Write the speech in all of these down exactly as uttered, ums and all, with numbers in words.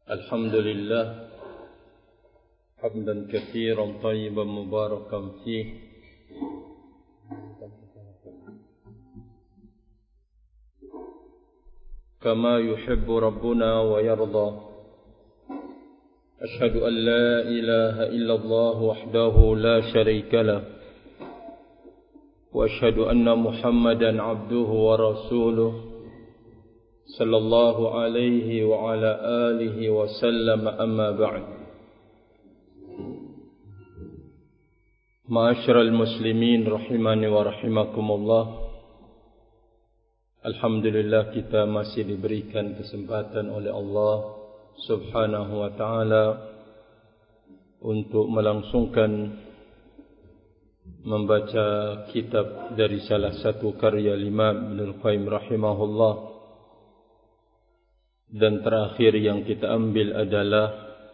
الحمد لله حمدا كثيرا طيبا مباركا فيه كما يحب ربنا ويرضى. أشهد أن لا إله إلا الله وحده لا شريك له، وأشهد أن محمدا عبده ورسوله صلى الله عليه وعلى آله وسلم. أما بعد، معاشر المسلمين rahimani wa rahimakumullah. Alhamdulillah, kita masih diberikan kesempatan oleh Allah Subhanahu wa ta'ala untuk melangsungkan membaca kitab dari salah satu karya Imam Ibnul Qayyim rahimahullah. Dan terakhir yang kita ambil adalah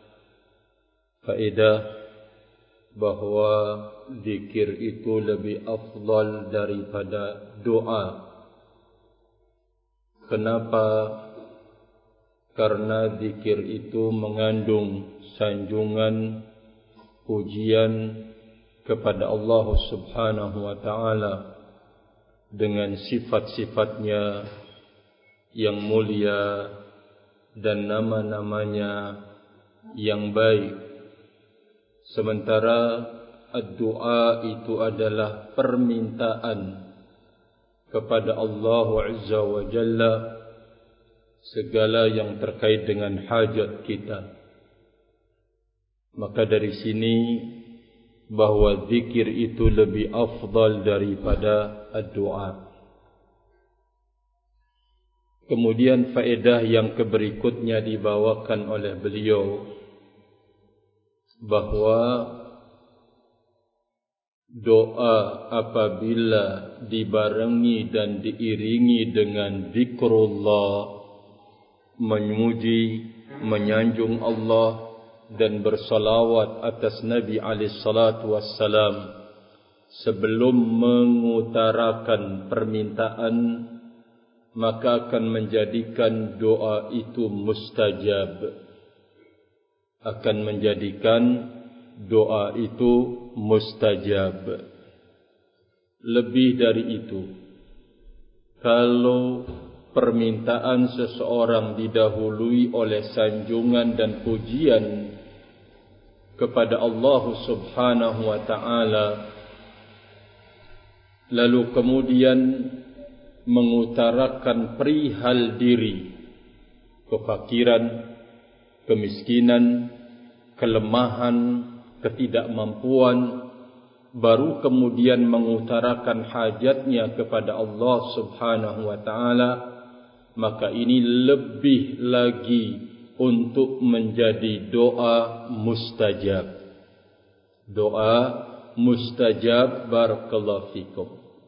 faedah bahawa zikir itu lebih afdal daripada doa. Kenapa? Karena zikir itu mengandung sanjungan, pujian kepada Allah Subhanahu wa ta'ala dengan sifat-sifatnya yang mulia dan nama-namanya yang baik. Sementara ad-du'a itu adalah permintaan kepada Allah Azza wa Jalla segala yang terkait dengan hajat kita. Maka dari sini bahawa zikir itu lebih afdal daripada ad-du'a. Kemudian faedah yang keberikutnya dibawakan oleh beliau bahawa doa apabila dibarengi dan diiringi dengan zikrullah, memuji, menyanjung Allah dan bersalawat atas Nabi alaihi salatu wassalam sebelum mengutarakan permintaan, maka akan menjadikan doa itu mustajab. Akan menjadikan doa itu mustajab. Lebih dari itu, kalau permintaan seseorang didahului oleh sanjungan dan pujian kepada Allah Subhanahu wa ta'ala, lalu kemudian mengutarakan perihal diri, kefakiran, kemiskinan, kelemahan, ketidakmampuan, baru kemudian mengutarakan hajatnya kepada Allah Subhanahu wa ta'ala, maka ini lebih lagi untuk menjadi doa mustajab. Doa mustajab. Barakallahu fikum.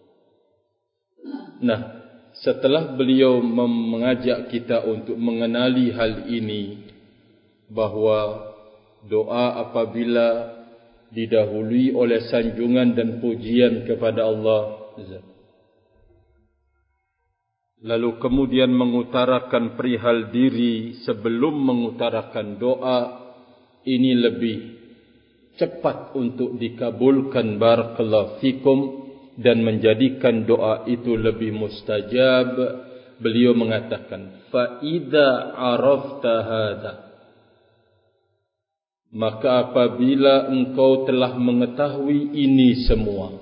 Nah, setelah beliau mengajak kita untuk mengenali hal ini, bahawa doa apabila didahului oleh sanjungan dan pujian kepada Allah, lalu kemudian mengutarakan perihal diri sebelum mengutarakan doa, ini lebih cepat untuk dikabulkan. Barakallahu fikum. Dan menjadikan doa itu lebih mustajab. Beliau mengatakan, fa idza arafta hadza, maka apabila engkau telah mengetahui ini semua,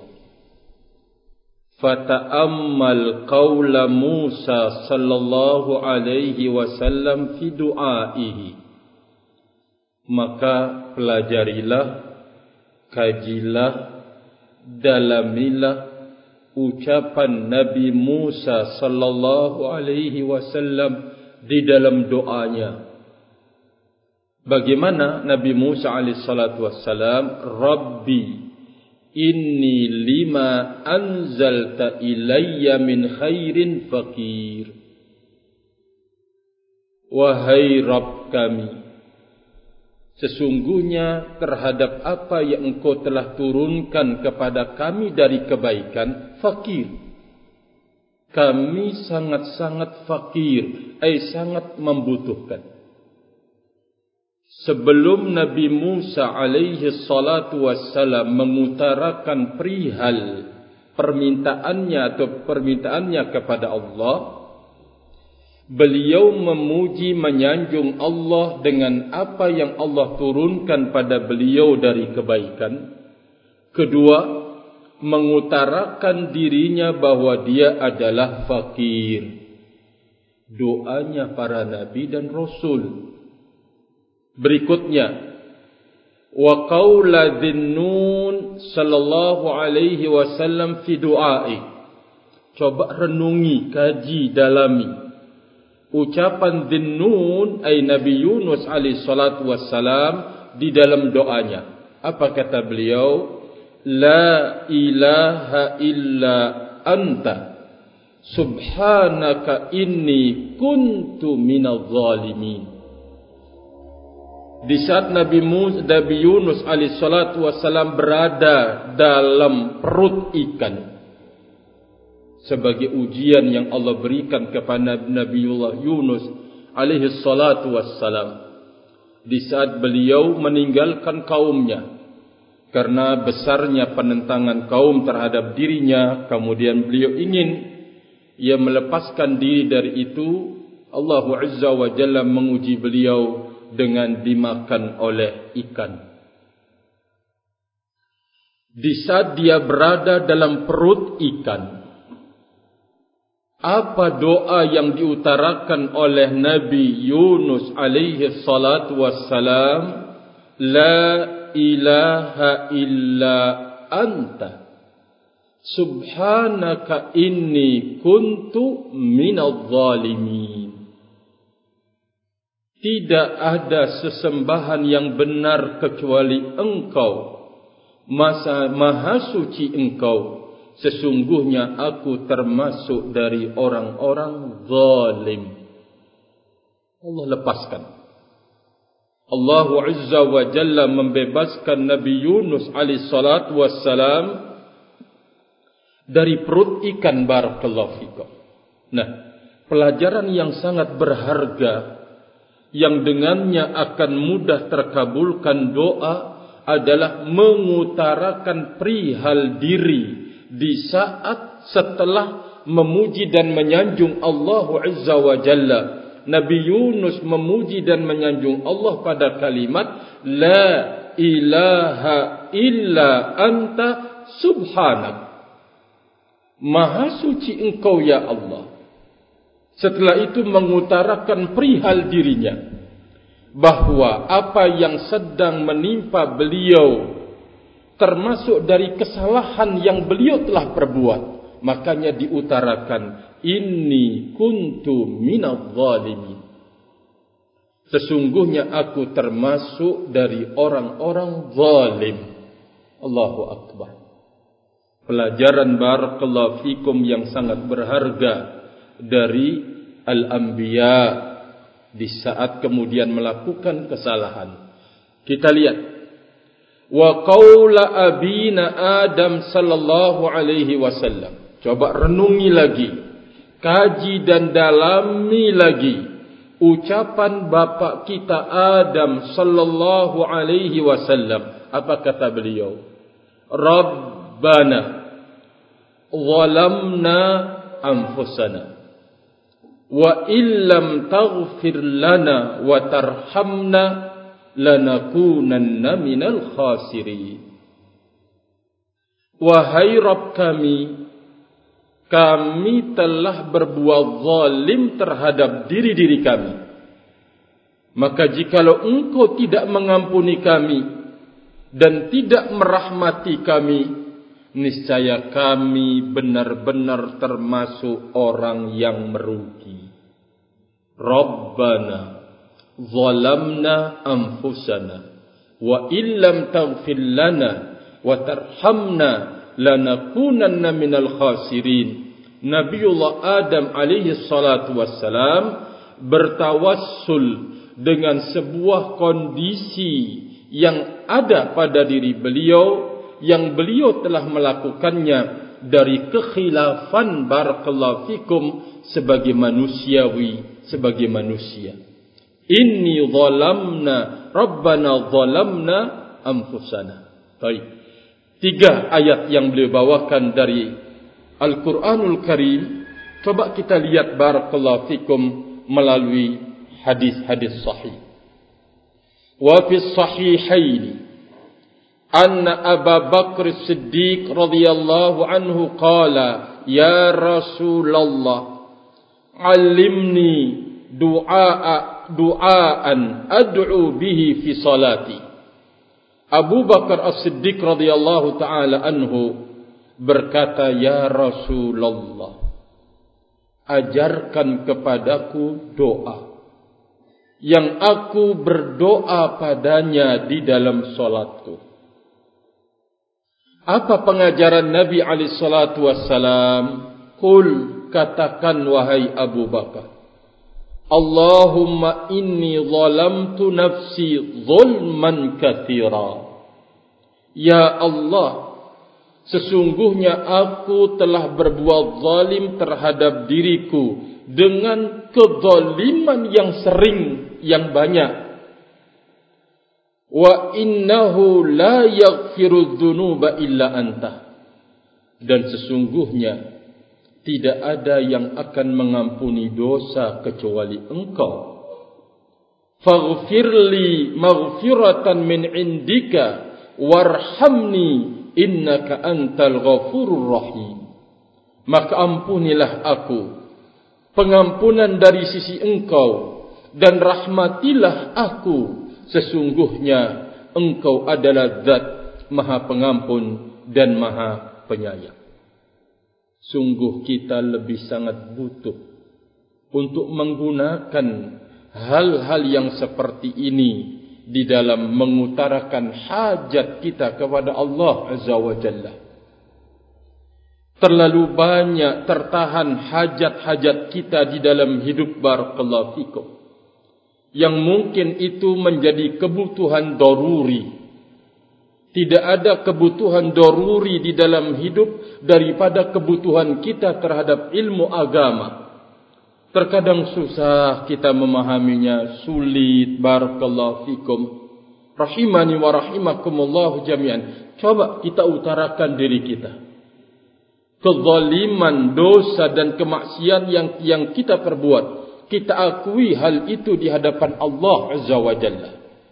fata'ammal qaula Musa sallallahu alaihi wasallam fi du'aihi, maka pelajarilah, kajilah, dalamilah ucapan Nabi Musa sallallahu alaihi wasallam di dalam doanya. Bagaimana Nabi Musa alaihi salatu wassalam? Rabbi inni lima anzalta ilayya min khairin faqir. Wahai Rabb kami, sesungguhnya terhadap apa yang engkau telah turunkan kepada kami dari kebaikan, fakir. Kami sangat-sangat fakir, ay sangat membutuhkan. sebelum Nabi Musa alaihi salatu wassalam mengutarakan perihal permintaannya atau permintaannya kepada Allah, beliau memuji menyanjung Allah dengan apa yang Allah turunkan pada beliau dari kebaikan. Kedua, mengutarakan dirinya bahwa dia adalah fakir. Doanya para nabi dan rasul. Berikutnya, wa qaula Dhinnun sallallahu alaihi wasallam fi du'ai. Coba renungi, kaji, dalami ucapan Dhinnun ay Nabi Yunus alaihi salatu wassalam di dalam doanya. Apa kata beliau? La ilaha illa anta subhanaka inni kuntu minadh zalimin. Di saat Nabi Musa, Nabi Yunus alaihi salatu wassalam berada dalam perut ikan, sebagai ujian yang Allah berikan kepada Nabiullah Yunus alaihi salatu wassalam, di saat beliau meninggalkan kaumnya karena besarnya penentangan kaum terhadap dirinya, kemudian beliau ingin ia melepaskan diri dari itu, Allah Azza wa Jalla menguji beliau dengan dimakan oleh ikan. Di saat dia berada dalam perut ikan, apa doa yang diutarakan oleh Nabi Yunus alaihi salatu wassalam? La ilaha illa anta subhanaka inni kuntu minadh zalimin. Tidak ada sesembahan yang benar kecuali Engkau, Masa maha suci Engkau, sesungguhnya aku termasuk dari orang-orang zalim. Allah lepaskan. Allah Azza wa Jalla membebaskan Nabi Yunus alaihi salatu wassalam dari perut ikan. Barakallahu fikum. Nah, pelajaran yang sangat berharga yang dengannya akan mudah terkabulkan doa adalah mengutarakan perihal diri di saat setelah memuji dan menyanjung Allah Azza wa Jalla. Nabi Yunus memuji dan menyanjung Allah pada kalimat La ilaha illa anta subhanak. Maha suci Engkau ya Allah. Setelah itu mengutarakan perihal dirinya, bahwa apa yang sedang menimpa beliau termasuk dari kesalahan yang beliau telah perbuat. Makanya diutarakan, Inni kuntu minadh zalimin. Sesungguhnya aku termasuk dari orang-orang zalim. Allahu Akbar. Pelajaran barakallahu fikum yang sangat berharga dari al-anbiya di saat kemudian melakukan kesalahan. Kita lihat, wa qaula abina Adam sallallahu alaihi wasallam. Coba renungi lagi, kaji dan dalami lagi ucapan bapak kita Adam sallallahu alaihi wasallam. Apa kata beliau? Rabbana zalamna anfusana wa illam taghfir lana wa tarhamna lanakunanna minal khasirin. Wahai Rabb kami, kami telah berbuat zalim terhadap diri-diri kami. Maka jikalau Engkau tidak mengampuni kami dan tidak merahmati kami, niscaya kami benar-benar termasuk orang yang merugi. Rabbana zalamna anfusana wa illam taghfir lana wa tarhamna lanakunanna minal khasirin. Nabiullah Adam alaihi salatu wassalam bertawassul dengan sebuah kondisi yang ada pada diri beliau, yang beliau telah melakukannya dari kekhilafan barakallahu fikum sebagai manusiawi, sebagai manusia. Inni zalamna Rabbana zalamna anfusana. Baik. Tiga ayat yang beliau bawakan dari Al-Quranul Karim. Coba kita lihat barakallahu fikum melalui hadis-hadis sahih. Wa fi sahihaini anna Abu Bakr Siddiq radhiyallahu anhu qala ya Rasulullah allimni du'a du'aan ad'u bihi fi salati. Abu Bakar As-Siddiq radhiyallahu taala anhu berkata, ya Rasulullah, ajarkan kepadaku doa yang aku berdoa padanya di dalam salatku. Apa pengajaran Nabi alaihi salatu wassalam? Qul, katakan wahai Abu Bakar, Allahumma inni zalamtu nafsi zulman katsira. Ya Allah, sesungguhnya aku telah berbuat zalim terhadap diriku dengan kezaliman yang sering, yang banyak. Wa innahu la yaghfiru dzunuba illa anta. Dan sesungguhnya tidak ada yang akan mengampuni dosa kecuali Engkau. Faghfirli maghfiratan min indika warhamni innaka antal ghafurur rahim. Maka ampunilah aku pengampunan dari sisi Engkau dan rahmatilah aku. Sesungguhnya Engkau adalah Zat Maha Pengampun dan Maha Penyayang. Sungguh kita lebih sangat butuh untuk menggunakan hal-hal yang seperti ini di dalam mengutarakan hajat kita kepada Allah Azza wa Jalla. Terlalu banyak tertahan hajat-hajat kita di dalam hidup barakallahu fikum, yang mungkin itu menjadi kebutuhan daruri. Tidak ada kebutuhan daruri di dalam hidup daripada kebutuhan kita terhadap ilmu agama. Terkadang susah kita memahaminya, sulit barakallahu fikum. Rahimani wa rahimakumullah jami'an. Coba kita utarakan diri kita. Kezaliman, dosa dan kemaksiatan yang yang kita perbuat, kita akui hal itu di hadapan Allah Azza wa Jalla.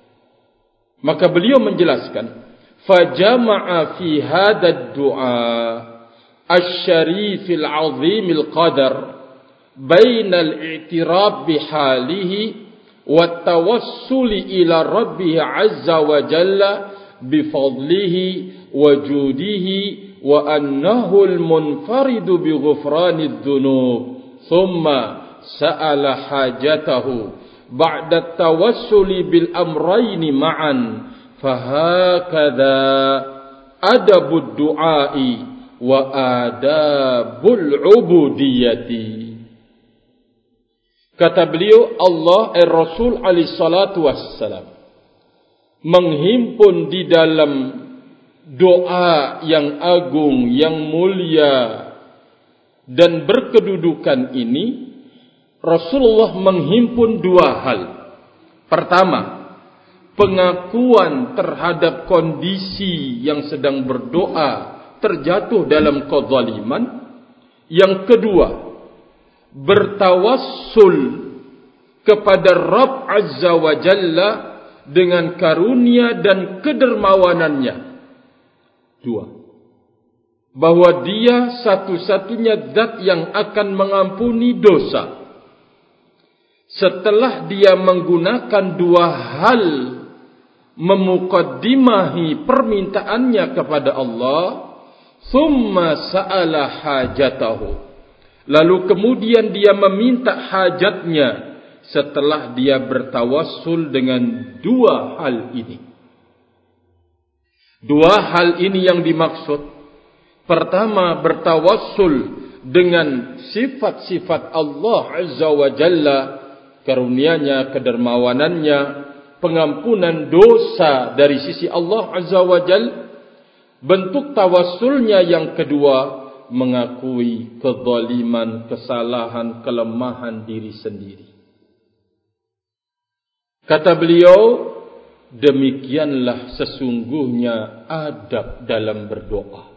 Maka beliau menjelaskan, fajama'a fi hadha ad-du'a asy-syarif al-'azim al-qadar baina al-i'tiraf bihalihi wa tawassuli ila rabbih Azza wa Jalla bifadlihi wa judihi wa annahu al-munfaridu bi ghufrani adh-dhunub thumma sa'ala hajatahu ba'da tawassuli bil amrayni ma'an fahakadha adabud du'ai wa adabul ubudiyati. Kata beliau, Allah eh, Rasul alaihi salatu wassalam menghimpun di dalam doa yang agung, yang mulia dan berkedudukan ini. Rasulullah menghimpun dua hal. Pertama, pengakuan terhadap kondisi yang sedang berdoa terjatuh dalam kezaliman. Yang kedua, bertawassul kepada Rabb Azza wa Jalla dengan karunia dan kedermawanannya. Dua, bahwa dia satu-satunya Zat yang akan mengampuni dosa. Setelah dia menggunakan dua hal memukaddimahi permintaannya kepada Allah, thumma sa'ala hajatahu, lalu kemudian dia meminta hajatnya setelah dia bertawassul dengan dua hal ini. Dua hal ini yang dimaksud, pertama bertawassul dengan sifat-sifat Allah Azza wa Jalla, karunia-Nya, kedermawanannya, pengampunan dosa dari sisi Allah Azza wa Jalla. Bentuk tawassulnya yang kedua, mengakui kezaliman, kesalahan, kelemahan diri sendiri. Kata beliau, demikianlah sesungguhnya adab dalam berdoa.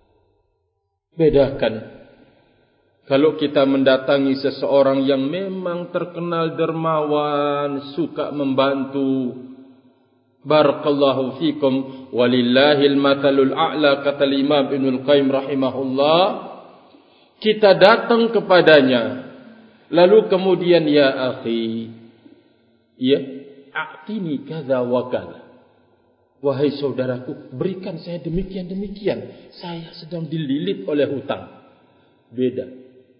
Bedakan kalau kita mendatangi seseorang yang memang terkenal dermawan, suka membantu, barakallahu fikum, walillahil mathalul a'la, kata Imam Ibnul Qayyim rahimahullah, kita datang kepadanya, lalu kemudian, ya akhi, ya, a'tini kadza wa kadza, wahai saudaraku, berikan saya demikian demikian, saya sedang dililit oleh hutang. Beda.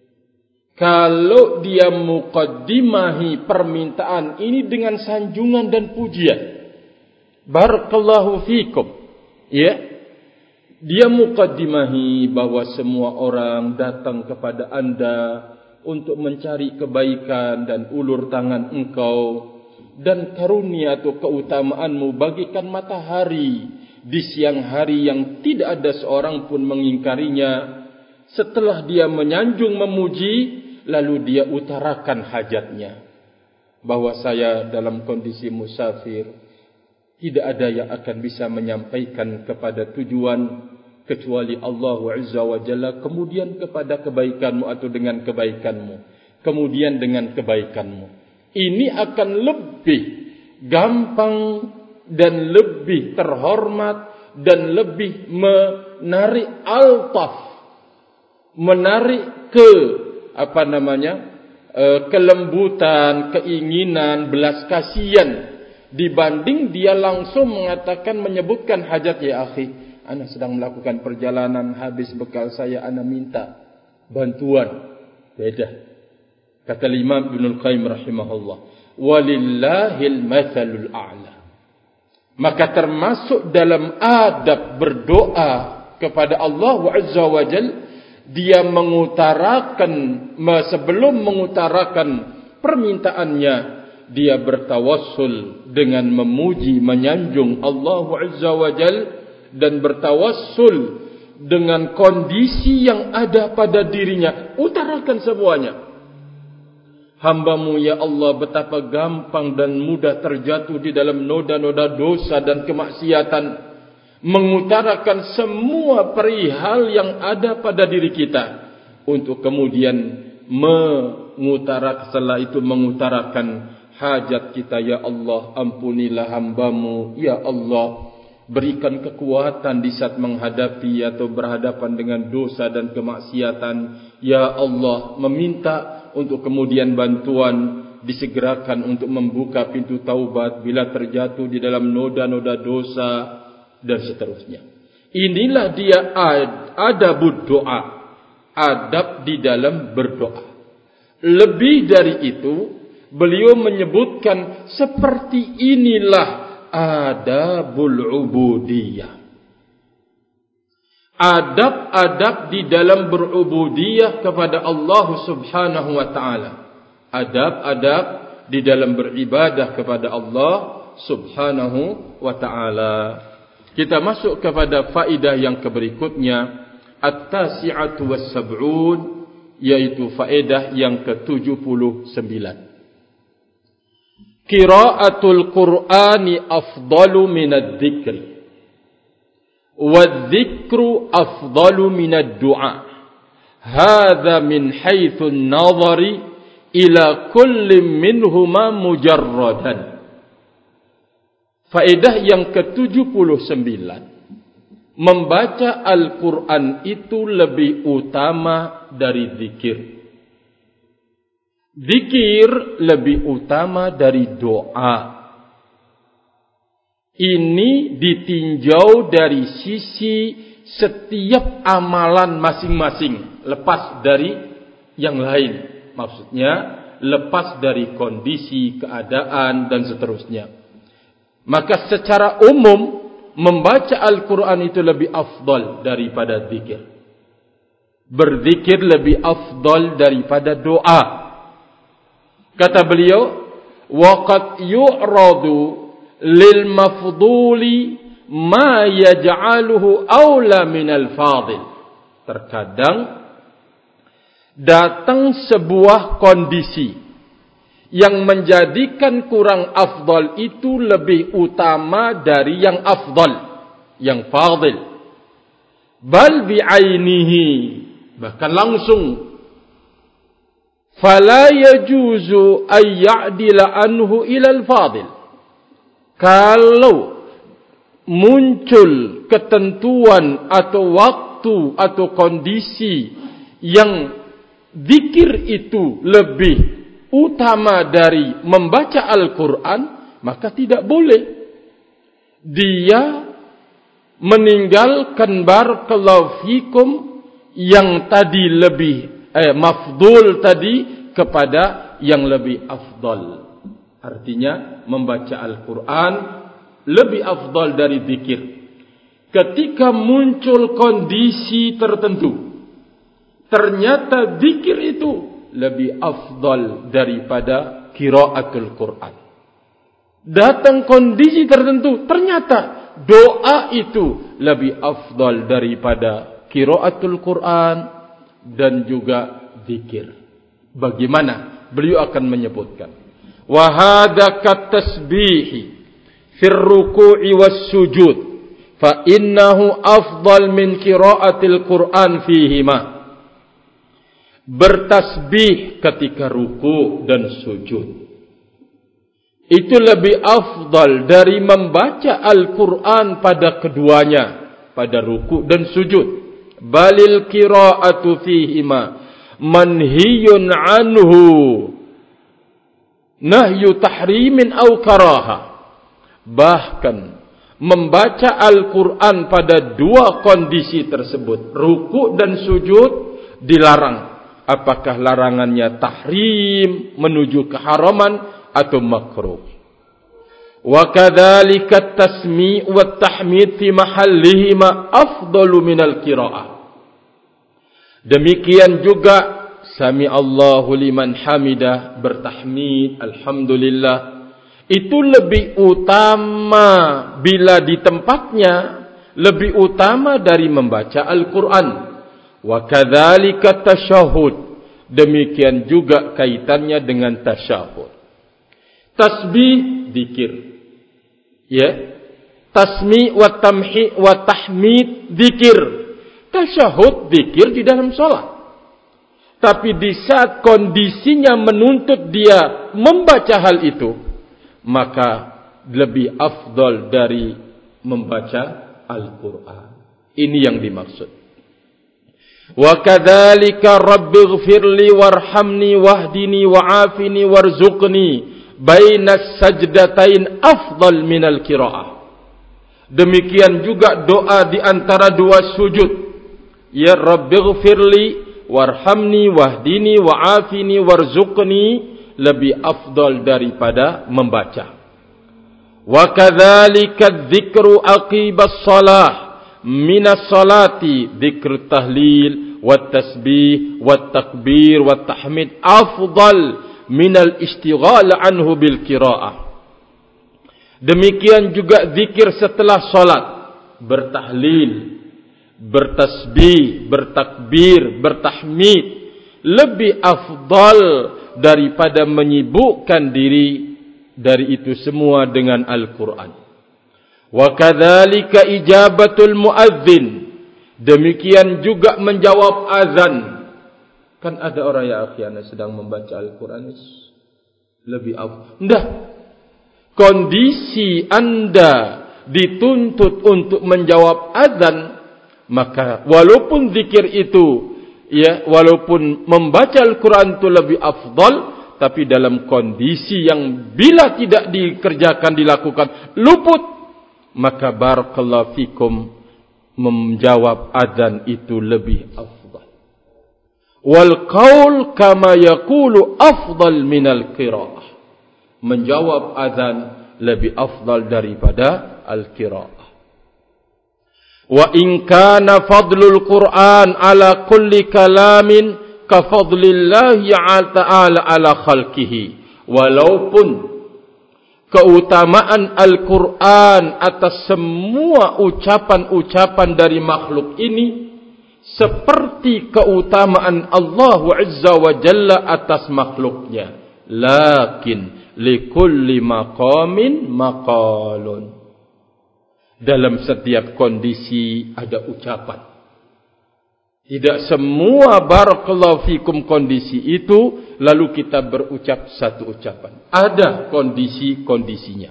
Kalau dia muqaddimahi permintaan ini dengan sanjungan dan pujian, barakallahu fikum, ya, dia muqaddimahi bahwa semua orang datang kepada anda untuk mencari kebaikan dan ulur tangan engkau, dan karunia atau keutamaanmu bagikan matahari di siang hari yang tidak ada seorang pun mengingkarinya. Setelah dia menyanjung memuji, lalu dia utarakan hajatnya, bahwa saya dalam kondisi musafir, tidak ada yang akan bisa menyampaikan kepada tujuan kecuali Allah Azza wa Jalla, kemudian kepada kebaikanmu atau dengan kebaikanmu, kemudian dengan kebaikanmu. Ini akan lebih gampang dan lebih terhormat dan lebih menarik altaf, menarik ke apa namanya e, kelembutan, keinginan, belas kasihan, dibanding dia langsung mengatakan, menyebutkan hajat, ya akhi, ana sedang melakukan perjalanan, habis bekal saya, ana minta bantuan. Beda. Kata Imam Ibnul Qayyim rahimahullah, walillahil mathalul a'la. Maka termasuk dalam adab berdoa kepada Allah Azza wa Jalla, dia mengutarakan, sebelum mengutarakan permintaannya, dia bertawassul dengan memuji, menyanjung Allah Azza wa Jal, dan bertawassul dengan kondisi yang ada pada dirinya. Utarakan semuanya. Hamba-Mu ya Allah betapa gampang dan mudah terjatuh di dalam noda-noda dosa dan kemaksiatan. Mengutarakan semua perihal yang ada pada diri kita, untuk kemudian mengutarakan, setelah itu mengutarakan hajat kita. Ya Allah, ampunilah hamba-Mu, ya Allah, berikan kekuatan di saat menghadapi atau berhadapan dengan dosa dan kemaksiatan. Ya Allah, meminta untuk kemudian bantuan disegerakan untuk membuka pintu taubat bila terjatuh di dalam noda-noda dosa, dan seterusnya. Inilah dia adabud doa, adab di dalam berdoa. Lebih dari itu, beliau menyebutkan seperti inilah adabul ubudiyah. Adab-adab di dalam berubudiyah kepada Allah Subhanahu wa taala. Adab-adab di dalam beribadah kepada Allah Subhanahu wa taala. Kita masuk kepada faedah yang berikutnya, at-tasi'atu was-sab'un, yaitu faedah yang ke tujuh puluh sembilan. Qira'atul Qur'ani afdalu minad dzikri, wadz-dzikru afdalu minad du'a. Hadza min haitsu an-nazari ila kulli minhuma mujarradan. Faedah yang ke tujuh puluh sembilan, membaca Al-Quran itu lebih utama dari zikir. Zikir lebih utama dari doa. Ini ditinjau dari sisi setiap amalan masing-masing, lepas dari yang lain. Maksudnya, lepas dari kondisi, keadaan, dan seterusnya. Maka secara umum, membaca Al-Quran itu lebih afdal daripada zikir. Berzikir lebih afdal daripada doa. Kata beliau, وَقَدْ يُعْرَضُ لِلْمَفْضُولِ مَا يَجْعَلُهُ أَوْلَى مِنَ الْفَاضِلِ. Terkadang datang sebuah kondisi yang menjadikan kurang afdal itu lebih utama dari yang afdal, yang fadil. Bal bi'ainihi, bahkan langsung. Fala yajuzu ay ya'dila anhu ila al-fadil. Kalau muncul ketentuan atau waktu atau kondisi yang zikir itu lebih utama dari membaca Al-Quran, maka tidak boleh dia meninggalkan barakallahu fikum yang tadi lebih eh, mafdul tadi kepada yang lebih afdal. Artinya membaca Al-Quran lebih afdal dari zikir. Ketika muncul kondisi tertentu, ternyata zikir itu lebih afdal daripada qiraatul Quran. Datang kondisi tertentu, ternyata doa itu lebih afdal daripada qiraatul Quran dan juga zikir. Bagaimana? Beliau akan menyebutkan, wa hadza katasbihi fir ruku'i was sujud fa innahu afdal min qiraatil Quran fihima. Bertasbih ketika ruku dan sujud itu lebih afdal dari membaca Al-Quran pada keduanya, pada ruku dan sujud. Balil qiraatu fihima manhiyun anhu nahyu tahrimin au karaha. Bahkan membaca Al-Quran pada dua kondisi tersebut, ruku dan sujud, dilarang. Apakah larangannya tahrim menuju keharaman atau makruh. Wa kadzalika at-tasmi' wa at-tahmid fi mahallihima afdalu minal qiraah. Demikian juga sami Allahu liman hamidah, bertahmid alhamdulillah, itu lebih utama bila di tempatnya, lebih utama dari membaca Al-Quran. Wa kadzalika tasyahud, demikian juga kaitannya dengan tasyahud. Tasbih zikir, ya. Tasmi wa tamhi wa tahmid zikir. Tasyahud zikir di dalam salat. Tapi di saat kondisinya menuntut dia membaca hal itu, maka lebih afdal dari membaca Al-Quran. Ini yang dimaksud. Wa kadzalika rabbighfirli warhamni wahdini wa'afini warzuqni bainas sajdatain afdal minal qiraah. Demikian juga doa di antara dua sujud, ya rabbighfirli warhamni wahdini wa'afini warzuqni, lebih afdal daripada membaca. Wa kadzalika dzikru aqibas shalah minas salati dzikr tahlil wat tasbih wat takbir wat tahmid afdal minal istighal anhu bil qiraah. Demikian juga zikir setelah salat, bertahlil, bertasbih, bertakbir, bertahmid, lebih afdal daripada menyibukkan diri dari itu semua dengan Al-Quran. Wa kadzalika ijabatul muadzin, demikian juga menjawab azan. Kan ada orang ya akhirnya sedang membaca Al-Quran, lebih afdal. Enggak. Kondisi Anda dituntut untuk menjawab azan, maka walaupun zikir itu, ya, walaupun membaca Al-Quran itu lebih afdal, tapi dalam kondisi yang bila tidak dikerjakan, dilakukan, luput, maka barakallahu fikum menjawab azan itu lebih afdal. Wal qaul kama yaqulu afdal minal qiraah. Menjawab azan lebih afdal daripada al-qiraah. Wa in kana fadlul Qur'an ala kulli kalamin ka fadlillahi ta'ala ala khalqihi. Walaupun keutamaan Al-Quran atas semua ucapan-ucapan dari makhluk ini seperti keutamaan Allah Azza wa Jalla atas makhluknya. lakin likulli maqamin maqalun. Dalam setiap kondisi ada ucapan. Tidak semua barakallahu fikum kondisi itu lalu kita berucap satu ucapan. Ada kondisi-kondisinya.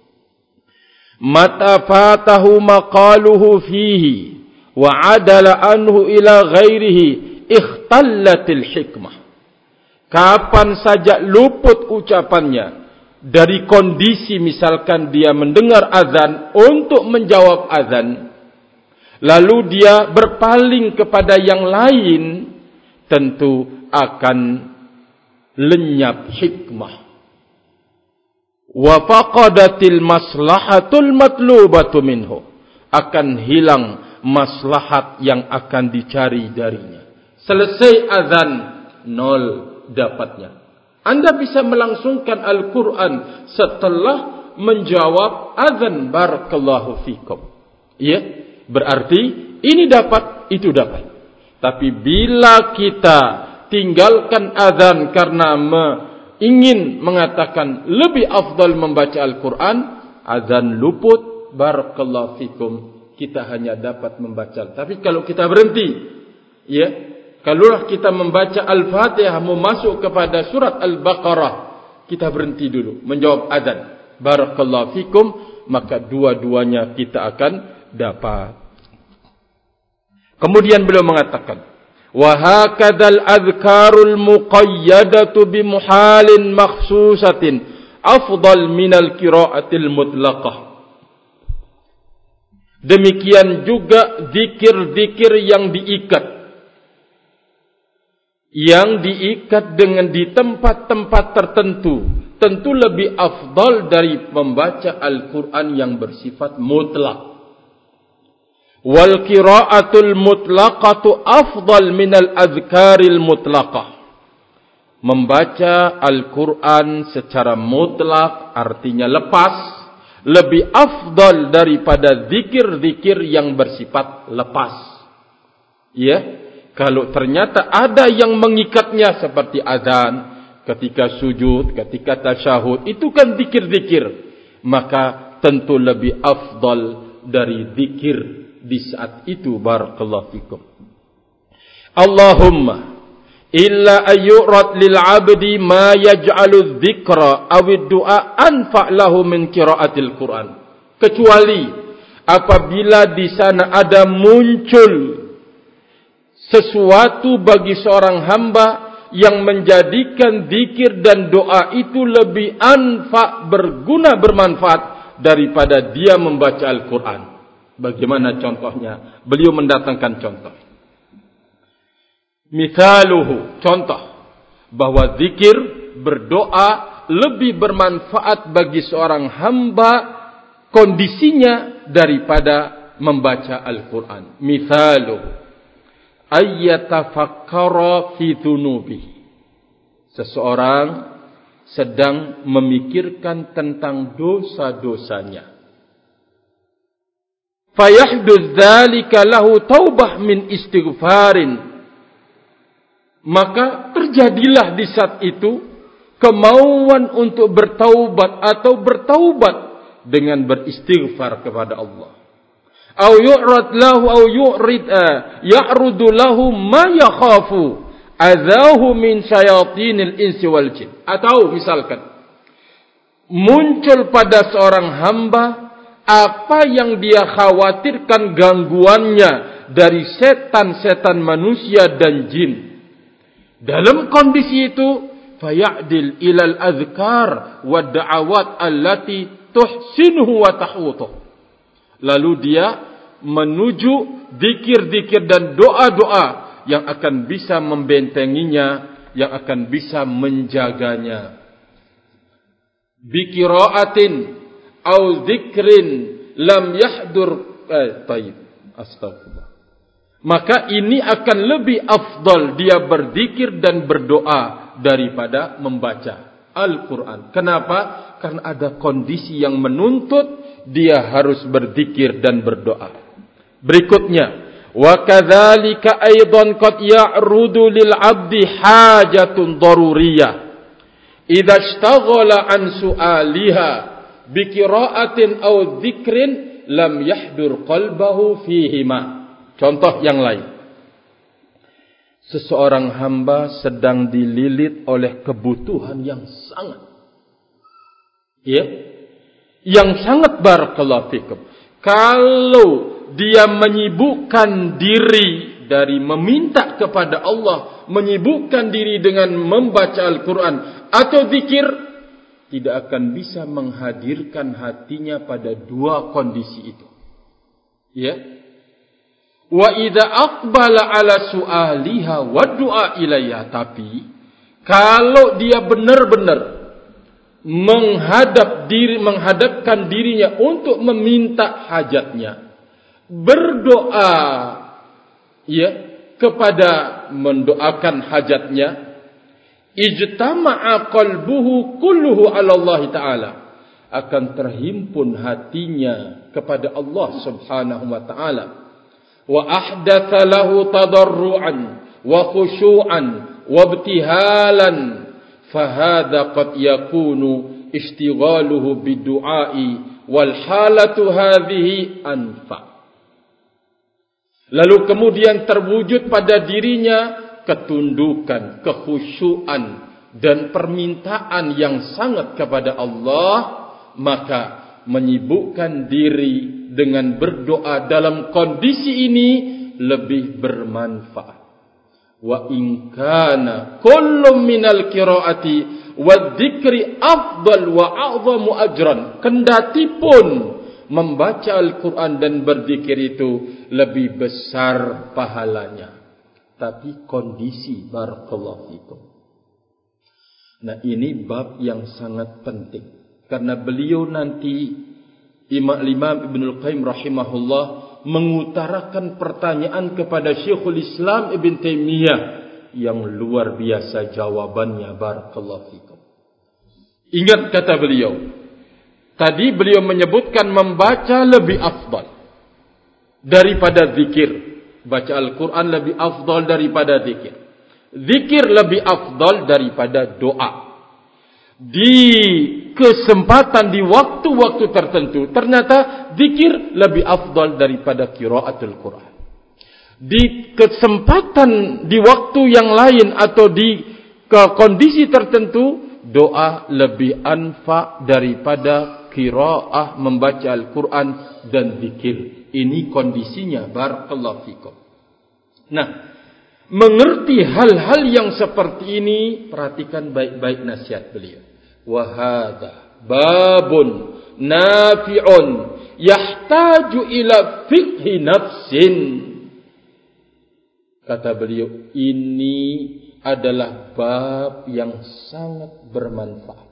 Mata fatahu maqaluhu fihi wa adala anhu ila ghairihi ikhtallatil hikmah. Kapan saja luput ucapannya dari kondisi misalkan dia mendengar azan untuk menjawab azan, lalu dia berpaling kepada yang lain, tentu akan lenyap hikmah. Wa faqadatil maslahatul matlubatu minhu. Akan hilang maslahat yang akan dicari darinya. Selesai azan, nol dapatnya. Anda bisa melangsungkan Al-Quran setelah menjawab azan barakallahu fikum. Ya, berarti ini dapat, itu dapat. Tapi bila kita tinggalkan azan karena me, ingin mengatakan lebih afdal membaca Al-Quran, azan luput barakallahu fikum, kita hanya dapat membaca. Tapi kalau kita berhenti, ya, kalau kita membaca Al-Fatihah mau masuk kepada surat Al-Baqarah, kita berhenti dulu menjawab azan barakallahu fikum, maka dua-duanya kita akan dapat. Kemudian beliau mengatakan, wa hakadzal adhkarul muqayyadatu bi muhalin makhsusatin afdal minal qiraatil mutlaqah. Demikian juga zikir-zikir yang diikat, yang diikat dengan di tempat-tempat tertentu, tentu lebih afdal dari membaca Al-Quran yang bersifat mutlak. Wal qiraatul mutlaqatu afdal minal azkaril mutlaqah. Membaca Al-Quran secara mutlak artinya lepas, lebih afdal daripada zikir-zikir yang bersifat lepas. Ya, kalau ternyata ada yang mengikatnya seperti azan, ketika sujud, ketika tasyahud, itu kan zikir-zikir, maka tentu lebih afdal dari zikir di saat itu barakallahu fikum. Allahumma illa ayyurat lil 'abdi ma yaj'alu dzikra aw ad-du'a anfa' lahu min qiraatil Qur'an. Kecuali apabila di sana ada muncul sesuatu bagi seorang hamba yang menjadikan zikir dan doa itu lebih anfa, berguna, bermanfaat daripada dia membaca Al-Quran. Bagaimana contohnya? Beliau mendatangkan contoh. Mithaluhu, contoh bahwa zikir, berdoa lebih bermanfaat bagi seorang hamba kondisinya daripada membaca Al-Quran. Mithaluhu ayyatafakkara fi dhunubi. Seseorang sedang memikirkan tentang dosa-dosanya. Fayahduz dzalika lahu taubah min istighfarin. Maka terjadilah di saat itu kemauan untuk bertaubat atau bertaubat dengan beristighfar kepada Allah. Au yu'rad lahu au yu'rid ya'rudu lahu ma yakhafu adzahu min syayatinil insi wal jin. Atau misalkan muncul pada seorang hamba apa yang dia khawatirkan gangguannya dari setan-setan manusia dan jin. Dalam kondisi itu fayadil ilal azkar wa da'awat allati tuhsinuhu wa tahutuh. Lalu dia menuju zikir-zikir dan doa-doa yang akan bisa membentenginya, yang akan bisa menjaganya. Biqiraatin au zikrin lam yahdur eh taib astagfirullah. Maka ini akan lebih afdal dia berzikir dan berdoa daripada membaca Al-Quran. Kenapa? Karena ada kondisi yang menuntut dia harus berzikir dan berdoa. Berikutnya, wa kadzalika aidan qad ya'rudu lil 'abdi hajatun daruriyah idza ishtaghala an su'aliha bi qira'atin aw dzikrin lam yahdur qalbahu fihima. Contoh yang lain. Seseorang hamba sedang dililit oleh kebutuhan yang sangat, ya, yang sangat barakallahu fikum. Kalau dia menyibukkan diri dari meminta kepada Allah, menyibukkan diri dengan membaca Al-Quran atau zikir, tidak akan bisa menghadirkan hatinya pada dua kondisi itu. Ya. Wa idza aqbala ala su'aliha wa du'a ilayha, tapi kalau dia benar-benar menghadap diri menghadapkan dirinya untuk meminta hajatnya, berdoa, ya, kepada mendoakan hajatnya, ijtama'a qalbuhu kulluhu 'ala Allah taala, akan terhimpun hatinya kepada Allah Subhanahu wa taala. Wa ahdatha lahu tadarruan wa khushu'an wa ibtihalan, fahadha qad yakunu ishtighaluhu bidu'ai wal halatu hadhihi anfa. Lalu kemudian terwujud pada dirinya ketundukan, kekhusyuan dan permintaan yang sangat kepada Allah, maka menyibukkan diri dengan berdoa dalam kondisi ini lebih bermanfaat. Wa in kana kullu minal qiraati wadzikri afdal wa a'zamu ajran, kendati pun membaca Al-Quran dan berzikir itu lebih besar pahalanya, tapi kondisi barakallahu fikum. Nah, ini bab yang sangat penting, karena beliau nanti Imam Ibnul Qayyim rahimahullah mengutarakan pertanyaan kepada Syekhul Islam Ibn Taimiyah yang luar biasa jawabannya, barakallahu fikum. Ingat kata beliau, tadi beliau menyebutkan membaca lebih afdal daripada zikir. Baca Al-Quran lebih afdal daripada zikir. Zikir lebih afdal daripada doa. Di kesempatan, di waktu-waktu tertentu, ternyata zikir lebih afdal daripada qiraatul Quran. Di kesempatan, di waktu yang lain atau di kondisi tertentu, doa lebih anfa daripada qiraah membaca Al-Quran dan zikir. Ini kondisinya, barakallahu fikum. Nah, mengerti hal-hal yang seperti ini, perhatikan baik-baik nasihat beliau. Wa hadza babun nafi'un yahtaju ila fiqhi nafsin. Kata beliau, ini adalah bab yang sangat bermanfaat,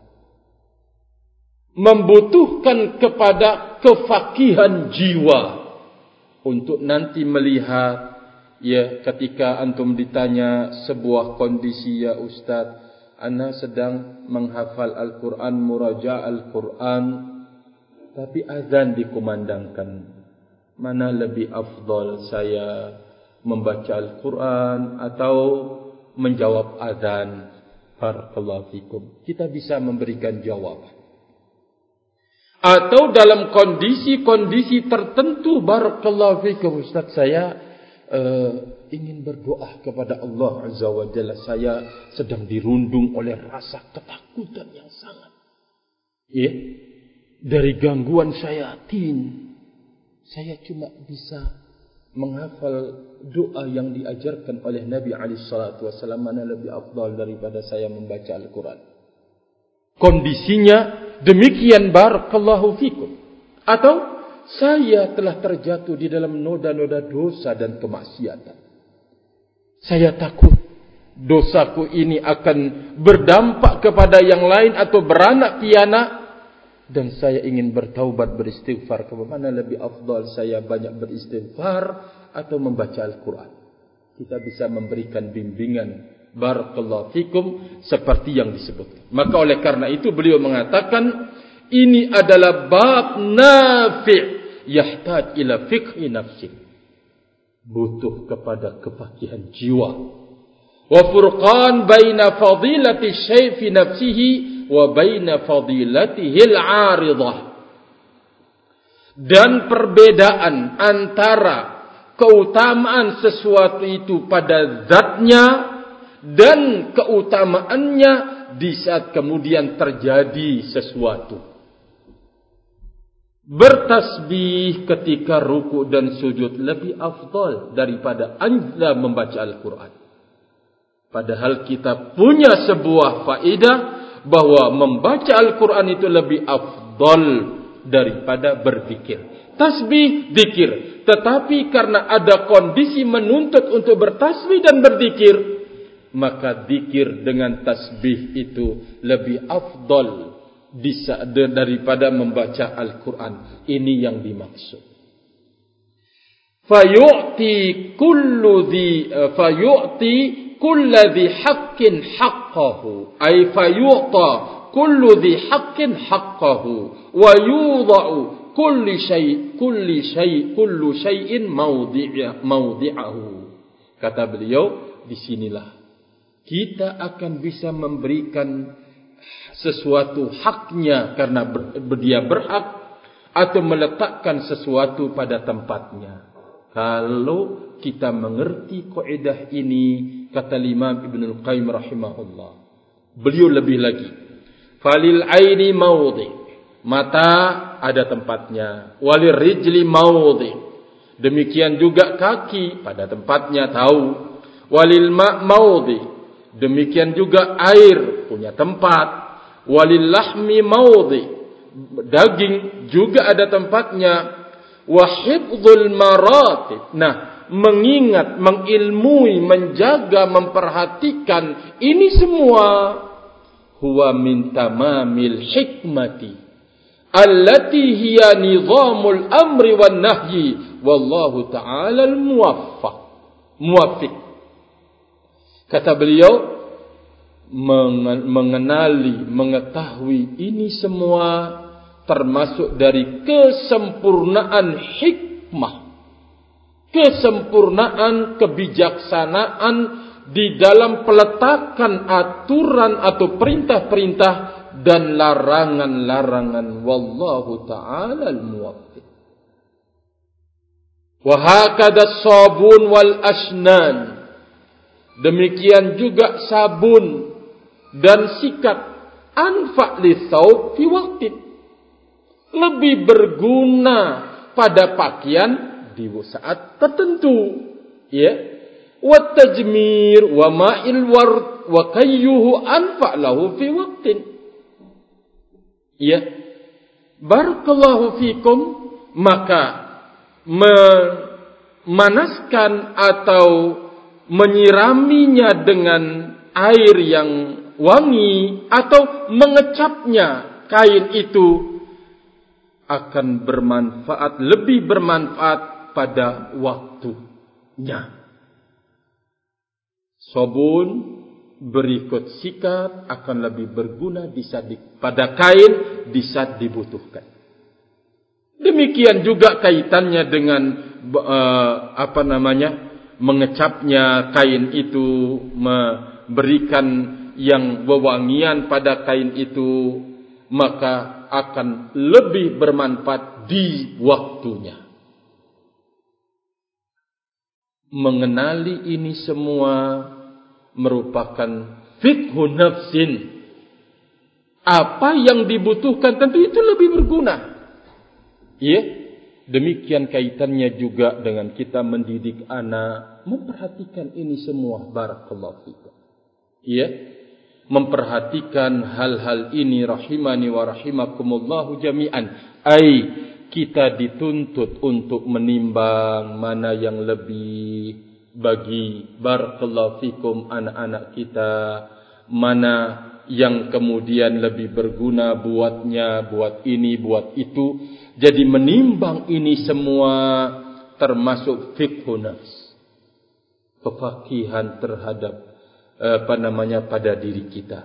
membutuhkan kepada kefakihan jiwa untuk nanti melihat, ya, ketika antum ditanya sebuah kondisi, ya Ustaz, ana sedang menghafal Al-Quran, muraja' Al-Quran, tapi azan dikumandangkan. Mana lebih afdal saya membaca Al-Quran atau menjawab azan? Barakallahu fikum. Kita bisa memberikan jawaban. Atau dalam kondisi-kondisi tertentu, barakallahu fikum, Ustaz, saya uh, ingin berdoa kepada Allah Azza wa Jalla. Saya sedang dirundung oleh rasa ketakutan yang sangat, ya, dari gangguan syaitan. Saya cuma bisa menghafal doa yang diajarkan oleh Nabi alaihi salatu wasallam. Mana lebih afdal daripada saya membaca Al-Quran? Kondisinya demikian, barakallahu fikum. Atau saya telah terjatuh di dalam noda-noda dosa dan kemaksiatan. Saya takut dosaku ini akan berdampak kepada yang lain atau beranak pianak, dan saya ingin bertaubat, beristighfar. Kemana lebih afdal saya banyak beristighfar atau membaca Al-Quran? Kita bisa memberikan bimbingan, barakallahu fikum, seperti yang disebutkan. Maka oleh karena itu beliau mengatakan, ini adalah bab nafi' yahtaj ila fiqhi nafsi, butuh kepada kefakihan jiwa. Wa furqan baina fadilati syai' fi nafsihi wa baina fadilatihil 'aridah. Dan perbedaan antara keutamaan sesuatu itu pada zatnya dan keutamaannya di saat kemudian terjadi sesuatu. Bertasbih ketika ruku dan sujud lebih afdal daripada Anda membaca Al-Quran. Padahal kita punya sebuah faedah bahwa membaca Al-Quran itu lebih afdal daripada berzikir. Tasbih, zikir. Tetapi karena ada kondisi menuntut untuk bertasbih dan berzikir, maka zikir dengan tasbih itu lebih afdal daripada membaca Al-Quran. Ini yang dimaksud. Fayu'ti kullu dhi fayu'ti kullu dhi haqqin haqqahu, ay fayu'ta kullu dhi haqqin haqqahu wa yudha'u kulli syai' kulli syai' kullu syai'in mawdi'a mawdi'ahu. Kata beliau, disinilah kita akan bisa memberikan sesuatu haknya karena ber, dia berhak, atau meletakkan sesuatu pada tempatnya. Kalau kita mengerti kaidah ini, kata Imam Ibnul Qayyim rahimahullah, beliau lebih lagi, falil aini mawdi, mata ada tempatnya, walir rijli mawdi, demikian juga kaki pada tempatnya, tahu, walil ma' mawdi, demikian juga air punya tempat, walil lahmi mawdi, daging juga ada tempatnya, wa hifdzul maratib, nah mengingat, mengilmui, menjaga, memperhatikan ini semua, huwa min tamamil hikmati allati hiya nizamul amri wan nahyi wallahu ta'ala al muwaffaq muwaffiq. Kata beliau, mengenali, mengetahui ini semua termasuk dari kesempurnaan hikmah, kesempurnaan kebijaksanaan di dalam peletakan aturan atau perintah-perintah dan larangan-larangan. Wallahu ta'ala al-muwaffiq. Wa hakadha sabun wal asnan, demikian juga sabun dan sikat, anfa' li thawb fi waqtin, lebih berguna pada pakaian di saat tertentu, ya. Wa tajmir wa ma'il ward wa kayyuhu anfa' lahu fi waqtin, ya. Barakallahu fikum. Maka memanaskan atau menyiraminya dengan air yang wangi atau mengecapnya kain itu akan bermanfaat, lebih bermanfaat pada waktunya. Sabun berikut sikat akan lebih berguna di saat di, pada kain di saat dibutuhkan. Demikian juga kaitannya dengan uh, apa namanya mengecapnya kain itu, memberikan yang wewangian pada kain itu, maka akan lebih bermanfaat di waktunya. Mengenali ini semua merupakan fiqhu nafsin. Apa yang dibutuhkan tentu itu lebih berguna. Ya, demikian kaitannya juga dengan kita mendidik anak, memperhatikan ini semua. Barakallahu fikum. Ya, memperhatikan hal-hal ini rahimani wa rahimakumullahu jami'an. Ai, kita dituntut untuk menimbang mana yang lebih bagi barakallahu fikum anak-anak kita, mana yang kemudian lebih berguna buatnya, buat ini, buat itu. Jadi menimbang ini semua termasuk fiqhu nafs, kefakihan terhadap apa namanya pada diri kita.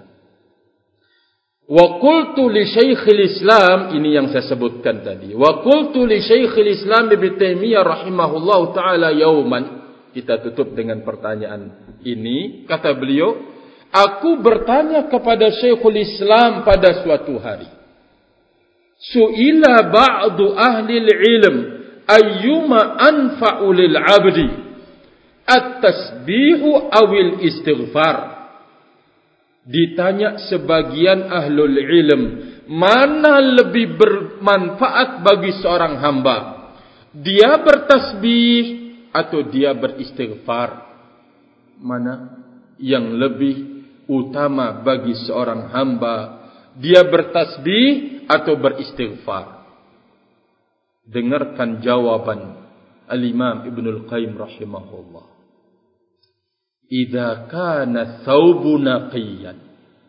Wa qultu li Syekhul Islam, ini yang saya sebutkan tadi. Wa qultu li Syekhul Islam Ibnu Taimiyah rahimahullahu taala yauman. Kita tutup dengan pertanyaan ini. Kata beliau, Aku bertanya kepada Syekhul Islam pada suatu hari. Su'ila ba'du ahli ilm ayyuma anfa'u lil 'abdi at-tasbihu awil istighfar. Ditanya sebagian ahlul ilm, mana lebih bermanfaat bagi seorang hamba? Dia bertasbih atau dia beristighfar? Mana yang lebih utama bagi seorang hamba? Dia bertasbih atau beristighfar? Dengarkan jawaban Al-Imam Ibnul Qayyim rahimahullah. Idza kana thawbu naqiyan,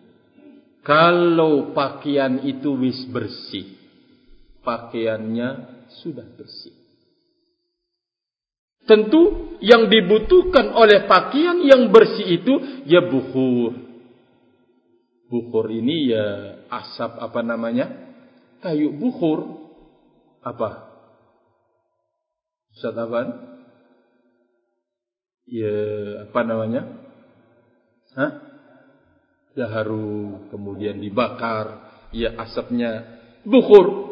kalau pakaian itu wis bersih, pakaiannya sudah bersih. Tentu yang dibutuhkan oleh pakaian yang bersih itu ya bukhur. Bukhur ini ya asap apa namanya? Kayu bukhur. Apa? Ustaz apaan? Ya apa namanya? Hah? Daharu, kemudian dibakar, ya asapnya bukhur.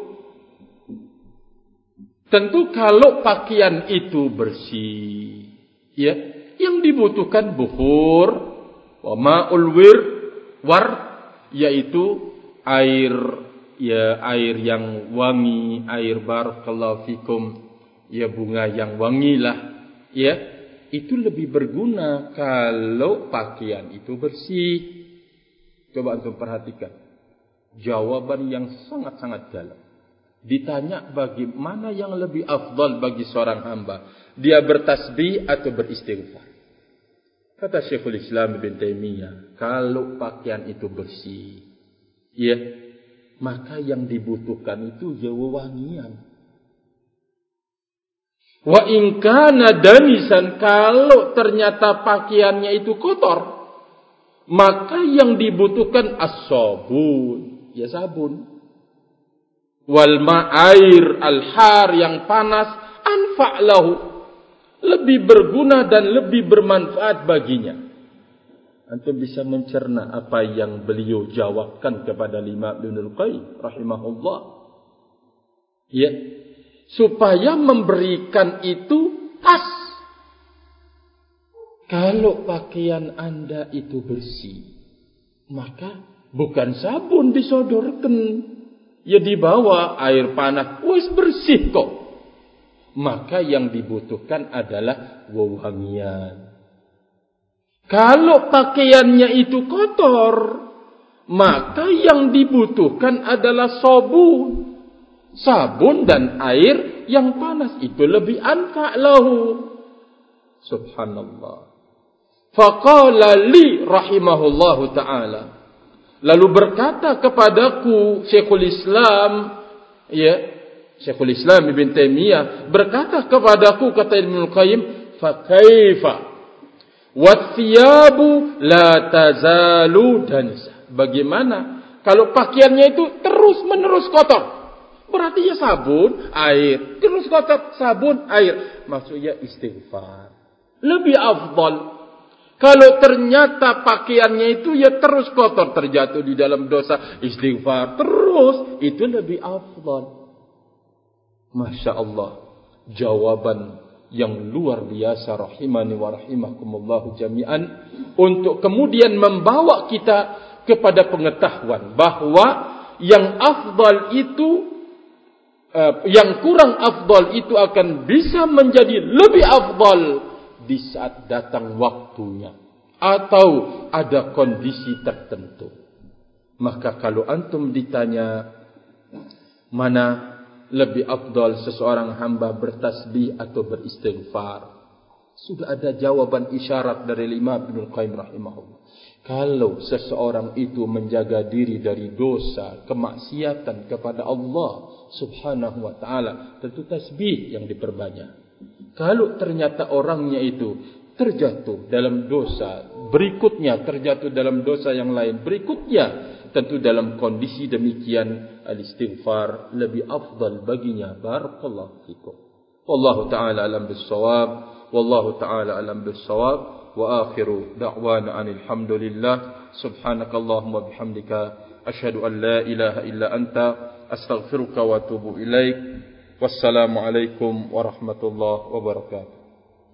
Tentu kalau pakaian itu bersih, ya, yang dibutuhkan bukhur, wa ma'ul wir, war, yaitu air, ya air yang wangi, air barakallahu fikum, ya bunga yang wangilah, ya. Itu lebih berguna kalau pakaian itu bersih. Coba antum perhatikan jawaban yang sangat-sangat dalam. Ditanya bagaimana yang lebih afdal bagi seorang hamba, dia bertasbih atau beristighfar. Kata Syekhul Islam Ibn Taimiyah, kalau pakaian itu bersih, ya, maka yang dibutuhkan itu ya wewangian. Wa in kana damisan, kalau ternyata pakaiannya itu kotor, maka yang dibutuhkan as-sabun, ya sabun. Wal ma'air al-har, yang panas, anfa' lahu, lebih berguna dan lebih bermanfaat baginya. Antum bisa mencerna apa yang beliau jawabkan kepada Imam Ibnul Qayyim rahimahullah. Ya, supaya memberikan itu pas. Kalau pakaian Anda itu bersih, maka bukan sabun disodorkan, ya dibawa air panas, wis bersih kok. Maka yang dibutuhkan adalah wewangian. Kalau pakaiannya itu kotor, maka yang dibutuhkan adalah sabun. Sabun dan air yang panas itu lebih anfa' lahu. Subhanallah. Faqala li rahimahullahu ta'ala, lalu berkata kepadaku Syekhul Islam, ya, Syekhul Islam Ibn Taimiyah berkata kepadaku, kata Ibnul Qayyim, fa kaifa wathiyabu la tazalu danisa. Bagaimana kalau pakaiannya itu terus menerus kotor? Berarti ya sabun, air, terus kotor, sabun, air. Maksudnya istighfar. Lebih afdal. Kalau ternyata pakaiannya itu ya terus kotor, terjatuh di dalam dosa, istighfar terus, itu lebih afdal. Masya Allah. Jawaban yang luar biasa, rahimani wa rahimakumullahu jami'an, untuk kemudian membawa kita kepada pengetahuan bahwa yang afdal itu, yang kurang afdal itu akan bisa menjadi lebih afdal di saat datang waktunya atau ada kondisi tertentu. Maka kalau antum ditanya mana lebih afdal seseorang hamba bertasbih atau beristighfar, sudah ada jawaban isyarat dari Imam Ibnul Qayyim rahimahullah. Kalau seseorang itu menjaga diri dari dosa, kemaksiatan kepada Allah subhanahu wa ta'ala, tentu tasbih yang diperbanyak. Kalau ternyata orangnya itu terjatuh dalam dosa, berikutnya terjatuh dalam dosa yang lain, berikutnya, tentu dalam kondisi demikian, al-istighfar lebih afdal baginya. Barakallahu fikum. Wallahu ta'ala alam bis-shawab. Wallahu ta'ala alam bis-shawab. wa akhiru da'wana anil hamdulillah. Subhanakallahumma bihamdika asyhadu an la ilaha illa anta astaghfiruka wa atubu ilaik. Wassalamualaikum warahmatullahi wabarakatuh.